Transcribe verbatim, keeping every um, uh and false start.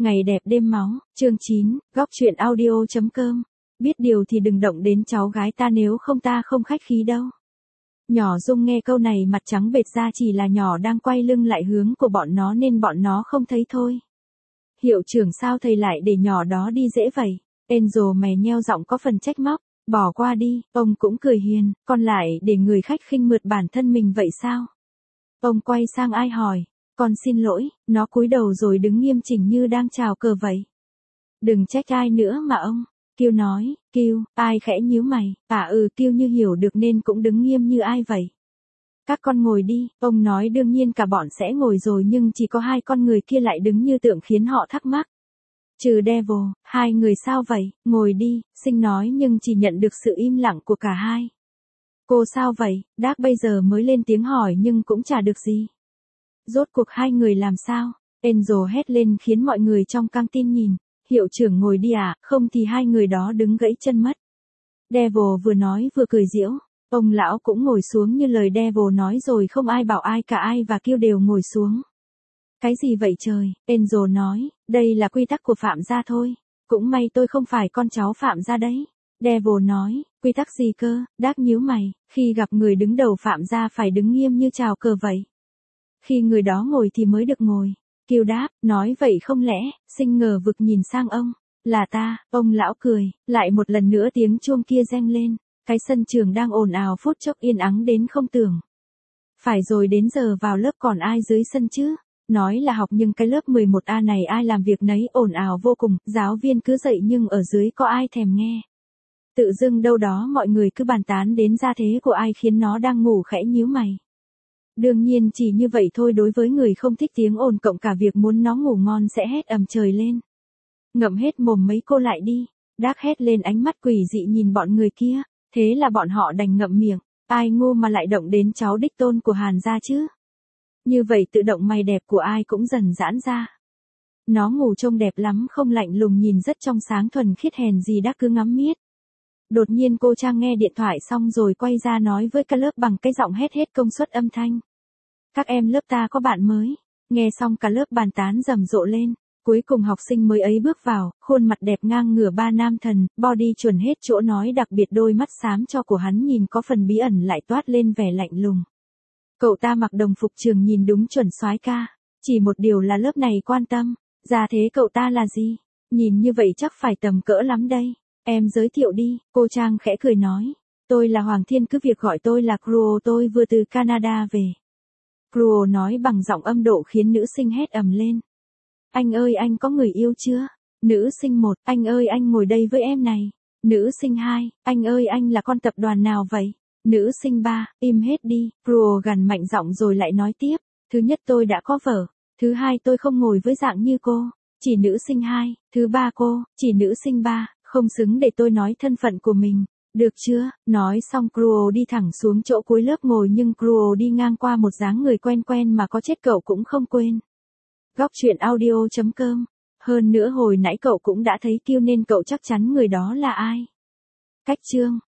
Ngày đẹp đêm máu, chương chín, góc truyện audio chấm com. Biết điều thì đừng động đến cháu gái ta, nếu không ta không khách khí đâu. Nhỏ Dung nghe câu này mặt trắng bệch ra, chỉ là nhỏ đang quay lưng lại hướng của bọn nó nên bọn nó không thấy thôi. Hiệu trưởng sao thầy lại để nhỏ đó đi dễ vậy? Enzo mè nheo giọng có phần trách móc. Bỏ qua đi, ông cũng cười hiền, còn lại để người khách khinh mượt bản thân mình vậy sao? Ông quay sang ai hỏi. Con xin lỗi, nó cúi đầu rồi đứng nghiêm chỉnh như đang chào cờ vậy. Đừng trách ai nữa mà ông. Kiêu nói. Kiêu, ai khẽ nhíu mày. À ừ, Kiêu như hiểu được nên cũng đứng nghiêm như ai vậy. Các con ngồi đi, ông nói. Đương nhiên cả bọn sẽ ngồi rồi, nhưng chỉ có hai con người kia lại đứng như tượng khiến họ thắc mắc. Trừ Devil, hai người sao vậy? Ngồi đi, Sinh nói nhưng chỉ nhận được sự im lặng của cả hai. Cô sao vậy? Đác bây giờ mới lên tiếng hỏi nhưng cũng chả được gì. Rốt cuộc hai người làm sao? Enzo hét lên khiến mọi người trong căng tin nhìn. Hiệu trưởng ngồi đi à, không thì hai người đó đứng gãy chân mất. Devil vừa nói vừa cười giễu. Ông lão cũng ngồi xuống như lời Devil nói rồi, không ai bảo ai cả, ai và Kiêu đều ngồi xuống. Cái gì vậy trời? Enzo nói, đây là quy tắc của Phạm gia thôi. Cũng may tôi không phải con cháu Phạm gia đấy. Devil nói, quy tắc gì cơ? Đác nhíu mày, khi gặp người đứng đầu Phạm gia phải đứng nghiêm như chào cờ vậy. Khi người đó ngồi thì mới được ngồi. Kiêu đáp, nói vậy không lẽ? Sinh ngờ vực nhìn sang ông. Là ta, ông lão cười, lại một lần nữa tiếng chuông kia reng lên. Cái sân trường đang ồn ào phút chốc yên ắng đến không tưởng. Phải rồi, đến giờ vào lớp còn ai dưới sân chứ? Nói là học nhưng cái lớp mười một A này ai làm việc nấy, ồn ào vô cùng, giáo viên cứ dạy nhưng ở dưới có ai thèm nghe. Tự dưng đâu đó mọi người cứ bàn tán đến gia thế của ai khiến nó đang ngủ khẽ nhíu mày. Đương nhiên chỉ như vậy thôi, đối với người không thích tiếng ồn cộng cả việc muốn nó ngủ ngon sẽ hét ầm trời lên. Ngậm hết mồm mấy cô lại đi. Đác hét lên, ánh mắt quỷ dị nhìn bọn người kia. Thế là bọn họ đành ngậm miệng. Ai ngu mà lại động đến cháu đích tôn của Hàn gia chứ? Như vậy tự động mày đẹp của ai cũng dần giãn ra. Nó ngủ trông đẹp lắm, không lạnh lùng, nhìn rất trong sáng thuần khiết, hèn gì Đác cứ ngắm miết. Đột nhiên cô Trang nghe điện thoại xong rồi quay ra nói với cả lớp bằng cái giọng hết hết công suất âm thanh. Các em lớp ta có bạn mới. Nghe xong cả lớp bàn tán rầm rộ lên. Cuối cùng học sinh mới ấy bước vào, khuôn mặt đẹp ngang ngửa ba nam thần, body chuẩn hết chỗ nói, đặc biệt đôi mắt xám cho của hắn nhìn có phần bí ẩn lại toát lên vẻ lạnh lùng. Cậu ta mặc đồng phục trường nhìn đúng chuẩn soái ca. Chỉ một điều là lớp này quan tâm. Ra thế cậu ta là gì? Nhìn như vậy chắc phải tầm cỡ lắm đây. Em giới thiệu đi, cô Trang khẽ cười nói. Tôi là Hoàng Thiên, cứ việc gọi tôi là Cruo, tôi vừa từ Canada về. Cruo nói bằng giọng âm độ khiến nữ sinh hét ầm lên. Anh ơi, anh có người yêu chưa? Nữ sinh một, anh ơi anh ngồi đây với em này. Nữ sinh hai, anh ơi anh là con tập đoàn nào vậy? Nữ sinh ba, im hết đi. Cruo gằn mạnh giọng rồi lại nói tiếp. Thứ nhất, tôi đã có vợ. Thứ hai, tôi không ngồi với dạng như cô. Chỉ nữ sinh hai. Thứ ba, cô, chỉ nữ sinh ba. Không xứng để tôi nói thân phận của mình. Được chưa? Nói xong Cruo đi thẳng xuống chỗ cuối lớp ngồi, nhưng Cruo đi ngang qua một dáng người quen quen mà có chết cậu cũng không quên. Góc truyện audio chấm com. Hơn nữa hồi nãy cậu cũng đã thấy Kiêu nên cậu chắc chắn người đó là ai. Cách chương